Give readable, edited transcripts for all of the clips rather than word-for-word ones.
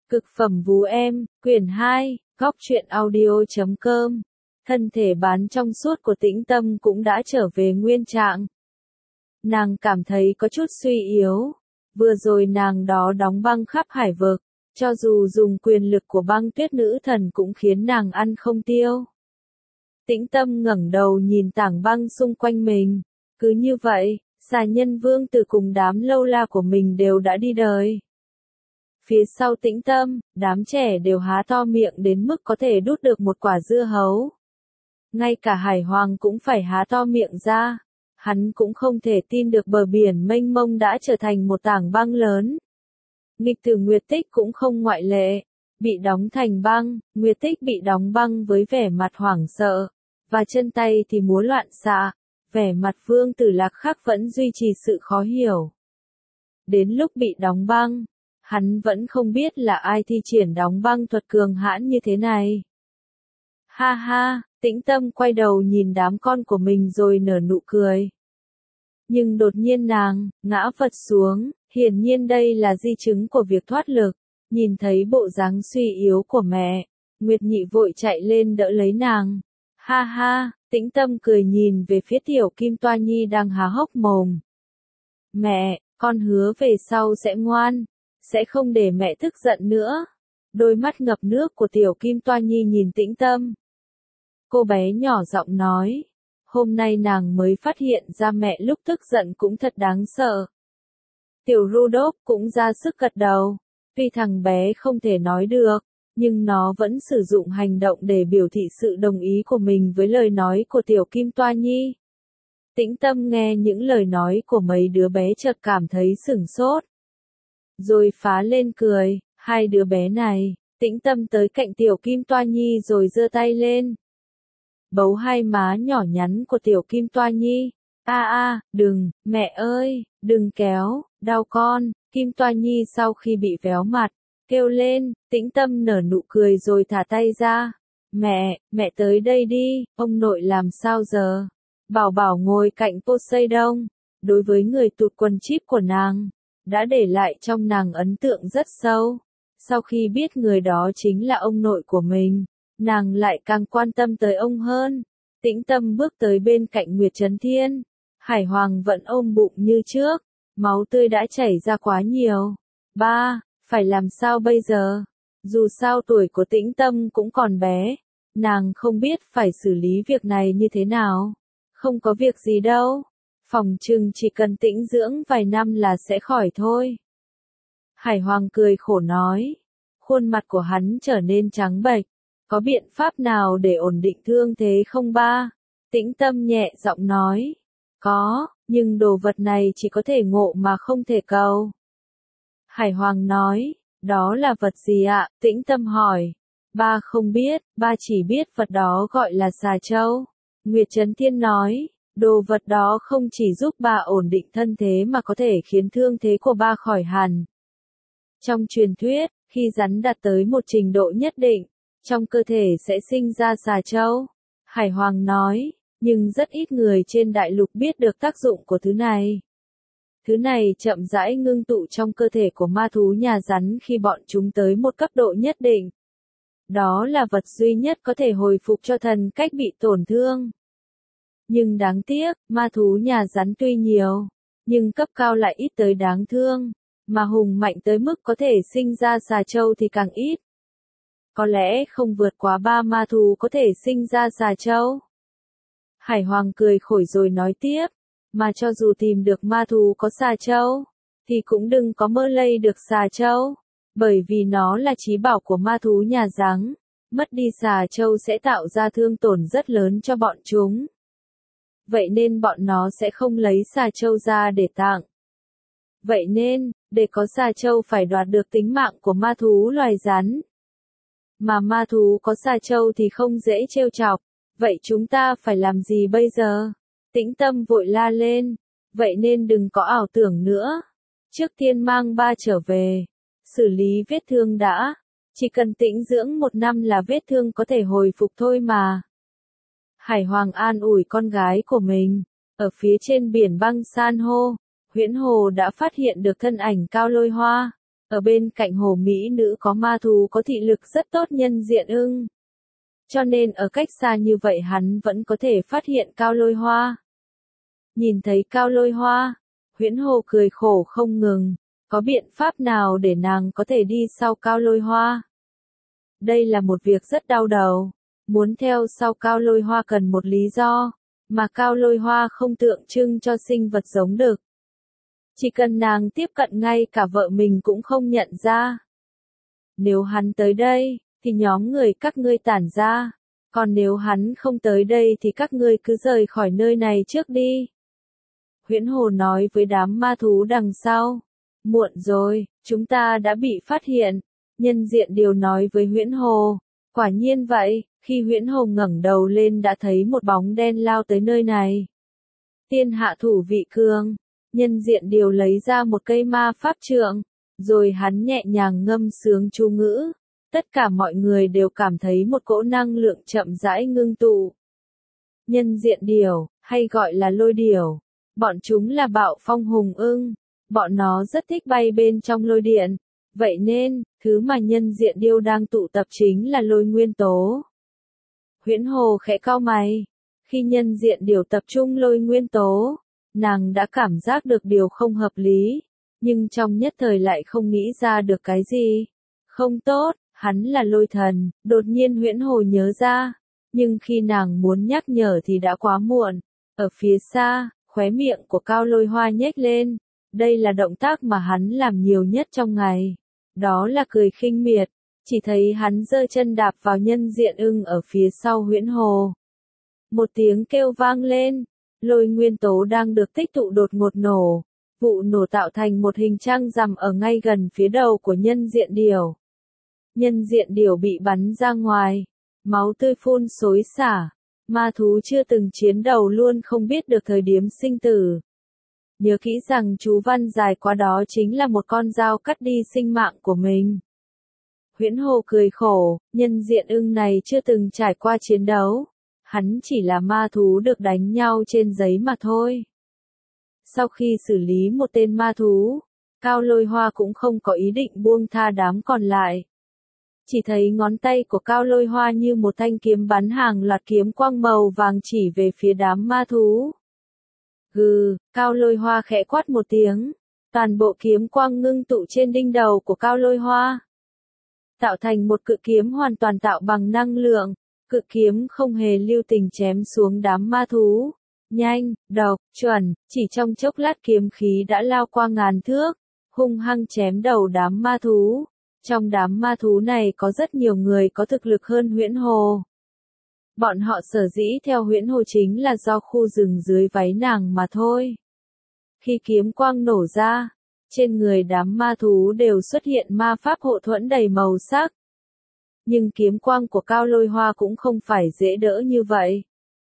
Cực phẩm vú em, quyển 2, góc truyện audio.com. Thân thể bán trong suốt của Tĩnh Tâm cũng đã trở về nguyên trạng. Nàng cảm thấy có chút suy yếu. Vừa rồi nàng đó đóng băng khắp hải vực, cho dù dùng quyền lực của băng tuyết nữ thần cũng khiến nàng ăn không tiêu. Tĩnh Tâm ngẩng đầu nhìn tảng băng xung quanh mình. Cứ như vậy, Xà Nhân Vương Tử cùng đám lâu la của mình đều đã đi đời. Phía sau Tĩnh Tâm, đám trẻ đều há to miệng đến mức có thể đút được một quả dưa hấu. Ngay cả Hải Hoàng cũng phải há to miệng ra. Hắn cũng không thể tin được bờ biển mênh mông đã trở thành một tảng băng lớn. Nghịch Tử Nguyệt Tích cũng không ngoại lệ. Bị đóng thành băng, Nguyệt Tích bị đóng băng với vẻ mặt hoảng sợ, và chân tay thì múa loạn xạ. Vẻ mặt Vương Tử Lạc Khắc vẫn duy trì sự khó hiểu. Đến lúc bị đóng băng, hắn vẫn không biết là ai thi triển đóng băng thuật cường hãn như thế này. Ha ha, Tĩnh Tâm quay đầu nhìn đám con của mình rồi nở nụ cười. Nhưng đột nhiên nàng ngã phật xuống, hiển nhiên đây là di chứng của việc thoát lực. Nhìn thấy bộ dáng suy yếu của mẹ, Nguyệt Nhị vội chạy lên đỡ lấy nàng. Ha ha, Tĩnh Tâm cười nhìn về phía tiểu Kim Toa Nhi đang há hốc mồm. Mẹ, con hứa về sau sẽ ngoan, sẽ không để mẹ tức giận nữa. Đôi mắt ngập nước của tiểu Kim Toa Nhi nhìn Tĩnh Tâm. Cô bé nhỏ giọng nói, hôm nay nàng mới phát hiện ra mẹ lúc tức giận cũng thật đáng sợ. Tiểu Rudolph cũng ra sức gật đầu, tuy thằng bé không thể nói được, nhưng nó vẫn sử dụng hành động để biểu thị sự đồng ý của mình với lời nói của tiểu Kim Toa Nhi. Tĩnh Tâm nghe những lời nói của mấy đứa bé chợt cảm thấy sửng sốt. Rồi phá lên cười, hai đứa bé này. Tĩnh Tâm tới cạnh tiểu Kim Toa Nhi rồi giơ tay lên. Bấu hai má nhỏ nhắn của tiểu Kim Toa Nhi. Đừng, mẹ ơi, đừng kéo, đau con. Kim Toa Nhi sau khi bị véo mặt, kêu lên. Tĩnh Tâm nở nụ cười rồi thả tay ra. Mẹ tới đây đi, ông nội làm sao giờ? Bảo Bảo ngồi cạnh Poseidon, đối với người tụt quần chíp của nàng, đã để lại trong nàng ấn tượng rất sâu. Sau khi biết người đó chính là ông nội của mình, nàng lại càng quan tâm tới ông hơn. Tĩnh Tâm bước tới bên cạnh Nguyệt Chấn Thiên. Hải Hoàng vẫn ôm bụng như trước, máu tươi đã chảy ra quá nhiều. Ba, phải làm sao bây giờ? Dù sao tuổi của Tĩnh Tâm cũng còn bé, nàng không biết phải xử lý việc này như thế nào. Không có việc gì đâu, phòng chừng chỉ cần tĩnh dưỡng vài năm là sẽ khỏi thôi. Hải Hoàng cười khổ nói, khuôn mặt của hắn trở nên trắng bệch. Có biện pháp nào để ổn định thương thế không ba? Tĩnh Tâm nhẹ giọng nói, có, nhưng đồ vật này chỉ có thể ngộ mà không thể cầu. Hải Hoàng nói, đó là vật gì ạ? Tĩnh Tâm hỏi. Ba không biết, ba chỉ biết vật đó gọi là xà châu. Nguyệt Chấn Thiên nói, đồ vật đó không chỉ giúp ba ổn định thân thế mà có thể khiến thương thế của ba khỏi hẳn. Trong truyền thuyết, khi rắn đạt tới một trình độ nhất định, trong cơ thể sẽ sinh ra xà châu. Hải Hoàng nói, nhưng rất ít người trên đại lục biết được tác dụng của thứ này. Thứ này chậm rãi ngưng tụ trong cơ thể của ma thú nhà rắn khi bọn chúng tới một cấp độ nhất định. Đó là vật duy nhất có thể hồi phục cho thần cách bị tổn thương. Nhưng đáng tiếc, ma thú nhà rắn tuy nhiều, nhưng cấp cao lại ít tới đáng thương, mà hùng mạnh tới mức có thể sinh ra xà châu thì càng ít. Có lẽ không vượt quá 3 ma thú có thể sinh ra xà châu. Hải Hoàng cười khổ rồi nói tiếp, mà cho dù tìm được ma thú có xà châu, thì cũng đừng có mơ lây được xà châu, bởi vì nó là chí bảo của ma thú nhà rắn. Mất đi xà châu sẽ tạo ra thương tổn rất lớn cho bọn chúng. Vậy nên bọn nó sẽ không lấy xà châu ra để tặng. Vậy nên, để có xà châu phải đoạt được tính mạng của ma thú loài rắn. Mà ma thú có xà châu thì không dễ trêu chọc. Vậy chúng ta phải làm gì bây giờ? Tĩnh Tâm vội la lên. Vậy nên đừng có ảo tưởng nữa. Trước tiên mang ba trở về. Xử lý vết thương đã. Chỉ cần tĩnh dưỡng 1 năm là vết thương có thể hồi phục thôi mà. Hải Hoàng an ủi con gái của mình. Ở phía trên biển băng san hô, Huyễn Hồ đã phát hiện được thân ảnh Cao Lôi Hoa. Ở bên cạnh hồ mỹ nữ có ma thú có thị lực rất tốt nhân diện ưng. Cho nên ở cách xa như vậy hắn vẫn có thể phát hiện Cao Lôi Hoa. Nhìn thấy Cao Lôi Hoa, Huyễn Hồ cười khổ không ngừng, có biện pháp nào để nàng có thể đi sau Cao Lôi Hoa? Đây là một việc rất đau đầu, muốn theo sau Cao Lôi Hoa cần một lý do, mà Cao Lôi Hoa không tượng trưng cho sinh vật giống đực. Chỉ cần nàng tiếp cận ngay cả vợ mình cũng không nhận ra. Nếu hắn tới đây, thì nhóm người các ngươi tản ra, còn nếu hắn không tới đây thì các ngươi cứ rời khỏi nơi này trước đi. Huyễn Hồ nói với đám ma thú đằng sau. Muộn rồi, chúng ta đã bị phát hiện. Nhân diện điều nói với Huyễn Hồ. Quả nhiên vậy, khi Huyễn Hồ ngẩng đầu lên đã thấy một bóng đen lao tới nơi này. Tiên hạ thủ vị cường, nhân diện điều lấy ra một cây ma pháp trượng, rồi hắn nhẹ nhàng ngâm sướng chú ngữ. Tất cả mọi người đều cảm thấy một cỗ năng lượng chậm rãi ngưng tụ. Nhân diện điểu, hay gọi là lôi điểu, bọn chúng là bạo phong hùng ưng, bọn nó rất thích bay bên trong lôi điện, vậy nên, thứ mà nhân diện điêu đang tụ tập chính là lôi nguyên tố. Huyễn Hồ khẽ cau mày, khi nhân diện điểu tập trung lôi nguyên tố, nàng đã cảm giác được điều không hợp lý, nhưng trong nhất thời lại không nghĩ ra được cái gì. Không tốt, hắn là lôi thần, đột nhiên Huyễn Hồ nhớ ra, nhưng khi nàng muốn nhắc nhở thì đã quá muộn. Ở phía xa, khóe miệng của Cao Lôi Hoa nhếch lên, đây là động tác mà hắn làm nhiều nhất trong ngày. Đó là cười khinh miệt, chỉ thấy hắn giơ chân đạp vào nhân diện ưng ở phía sau Huyễn Hồ. Một tiếng kêu vang lên, lôi nguyên tố đang được tích tụ đột ngột nổ, vụ nổ tạo thành một hình trăng rằm ở ngay gần phía đầu của nhân diện điểu. Nhân diện điểu bị bắn ra ngoài, máu tươi phun xối xả, ma thú chưa từng chiến đầu luôn không biết được thời điểm sinh tử. Nhớ kỹ rằng chú văn dài quá đó chính là một con dao cắt đi sinh mạng của mình. Huyễn Hồ cười khổ, nhân diện ưng này chưa từng trải qua chiến đấu, hắn chỉ là ma thú được đánh nhau trên giấy mà thôi. Sau khi xử lý một tên ma thú, Cao Lôi Hoa cũng không có ý định buông tha đám còn lại. Chỉ thấy ngón tay của Cao Lôi Hoa như một thanh kiếm bắn hàng loạt kiếm quang màu vàng chỉ về phía đám ma thú. Gừ, Cao Lôi Hoa khẽ quát một tiếng, toàn bộ kiếm quang ngưng tụ trên đinh đầu của Cao Lôi Hoa, tạo thành một cự kiếm hoàn toàn tạo bằng năng lượng. Cự kiếm không hề lưu tình chém xuống đám ma thú. Nhanh, độc, chuẩn, chỉ trong chốc lát kiếm khí đã lao qua ngàn thước, hung hăng chém đầu đám ma thú. Trong đám ma thú này có rất nhiều người có thực lực hơn Huyễn Hồ. Bọn họ sở dĩ theo Huyễn Hồ chính là do khu rừng dưới váy nàng mà thôi. Khi kiếm quang nổ ra, trên người đám ma thú đều xuất hiện ma pháp hộ thuẫn đầy màu sắc. Nhưng kiếm quang của Cao Lôi Hoa cũng không phải dễ đỡ như vậy.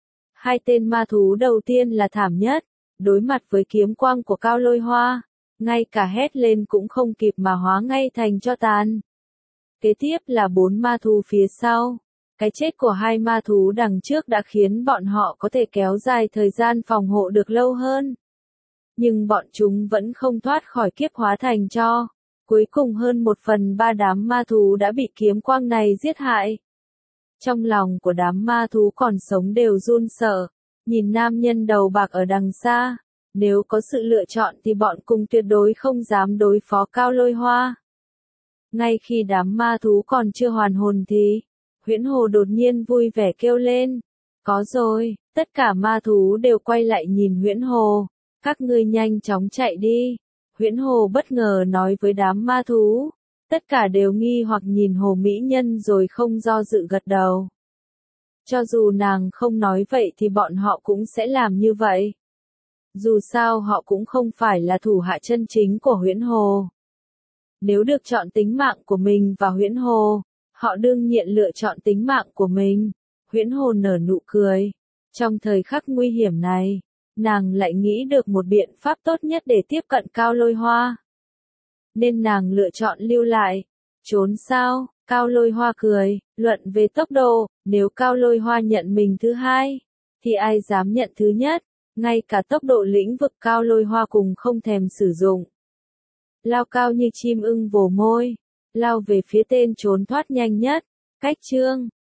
Hai tên ma thú đầu tiên là thảm nhất, đối mặt với kiếm quang của Cao Lôi Hoa, ngay cả hét lên cũng không kịp mà hóa ngay thành tro tàn. Kế tiếp là 4 ma thú phía sau. Cái chết của hai ma thú đằng trước đã khiến bọn họ có thể kéo dài thời gian phòng hộ được lâu hơn. Nhưng bọn chúng vẫn không thoát khỏi kiếp hóa thành tro. Cuối cùng hơn 1/3 đám ma thú đã bị kiếm quang này giết hại. Trong lòng của đám ma thú còn sống đều run sợ, nhìn nam nhân đầu bạc ở đằng xa. Nếu có sự lựa chọn thì bọn cùng tuyệt đối không dám đối phó Cao Lôi Hoa. Ngay khi đám ma thú còn chưa hoàn hồn thì, Huyễn Hồ đột nhiên vui vẻ kêu lên. Có rồi, tất cả ma thú đều quay lại nhìn Huyễn Hồ. Các ngươi nhanh chóng chạy đi. Huyễn Hồ bất ngờ nói với đám ma thú. Tất cả đều nghi hoặc nhìn Hồ Mỹ Nhân rồi không do dự gật đầu. Cho dù nàng không nói vậy thì bọn họ cũng sẽ làm như vậy. Dù sao họ cũng không phải là thủ hạ chân chính của Huyễn Hồ. Nếu được chọn tính mạng của mình và Huyễn Hồ, họ đương nhiên lựa chọn tính mạng của mình. Huyễn Hồ nở nụ cười. Trong thời khắc nguy hiểm này, nàng lại nghĩ được một biện pháp tốt nhất để tiếp cận Cao Lôi Hoa. Nên nàng lựa chọn lưu lại. Trốn sao? Cao Lôi Hoa cười, luận về tốc độ, nếu Cao Lôi Hoa nhận mình thứ hai, thì ai dám nhận thứ nhất, ngay cả tốc độ lĩnh vực Cao Lôi Hoa cùng không thèm sử dụng. lao cao như chim ưng vồ môi, lao về phía tên trốn thoát nhanh nhất. Cách chương